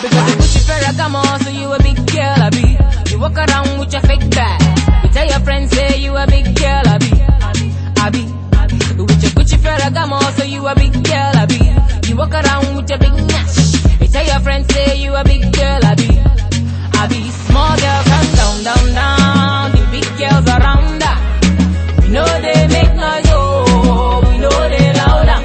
Because you Gucci Ferragamo, so you a big girl, I be. You walk around with your fake bag. You tell your friends, say you a big girl, I be. With your Gucci Ferragamo, so you a big girl, I be. You walk around with your big nash. You tell your friends, say you a big girl, I be. Small girls run down, down, down. The big girls around her. We know they make noise, oh. We know they louder.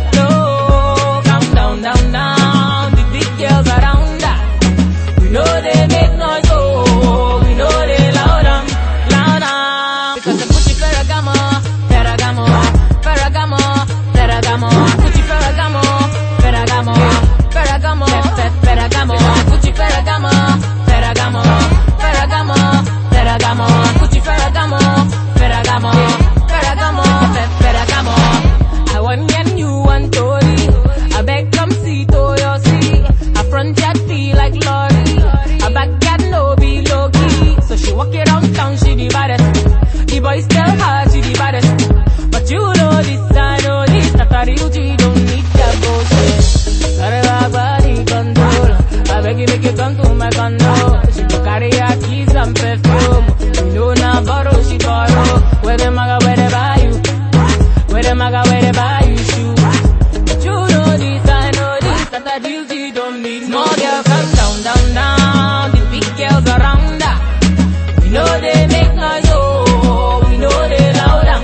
No, calm down, down, down. The big girls around her. We know they make noise, oh. We know they louder, louder. Because the Gucci Ferragamo, Ferragamo, Ferragamo, Ferragamo, Gucci Ferragamo, Ferragamo, Ferragamo, Ferragamo, Gucci Ferragamo, Ferragamo, Ferragamo, Ferragamo, Gucci Ferragamo, Ferragamo, Ferragamo, Ferragamo. I want get new one Tory. I beg come see to your see. A front yard feel like lorry. A back yard no be low key. So she walk around town, she the baddest. The boys tell her she the baddest. But you know this, I know this. That a real G don't need that bullshit. Sorry about body control. I beg you make you come to my condo. She go carry her keys and perfume. You know now borrow, she borrow. Where the maga, where they buy you? Where the maga, where they buy you shoes? But you know this, I know this. That a real G don't need small girls come down, down, down. The big girls around her. We know they make noise, oh. We know they louder.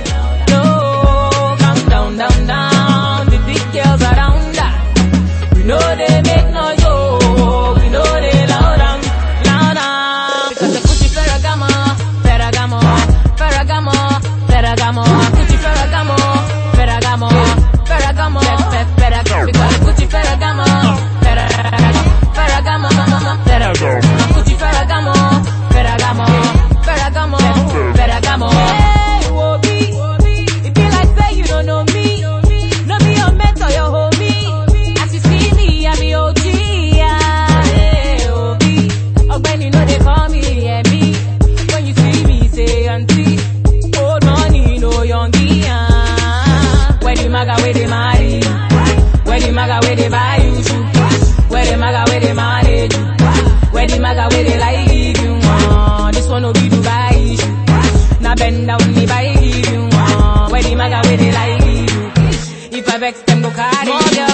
No, calm down, down, down. The big girls around her. We know they make noise, oh. We know they louder, louder. Because the Gucci Ferragamo, Ferragamo, Ferragamo, Ferragamo, Gucci Ferragamo, Ferragamo, Ferragamo, Ferragamo. Because the Gucci Ferragamo, Ferragamo, Ferragamo, Gucci Ferragamo, Ferragamo, Ferragamo, Ferragamo. Hey, Wobi, it be like say you don't know me. No be your mentor, your homie. As you see me, I be OG. Hey, Wobi, Ogbeni know they call me Emmy. When you see me, say auntie. Old money, no youngie. Where the maga, where they marry? Where the maga, where they buy you shoe? Where the maga, where they manage you? Where the maga, where they like you? This one will be Dubai issue. Now bend down, me buy you. Where the maga, where they like you? If I vex them, go carry.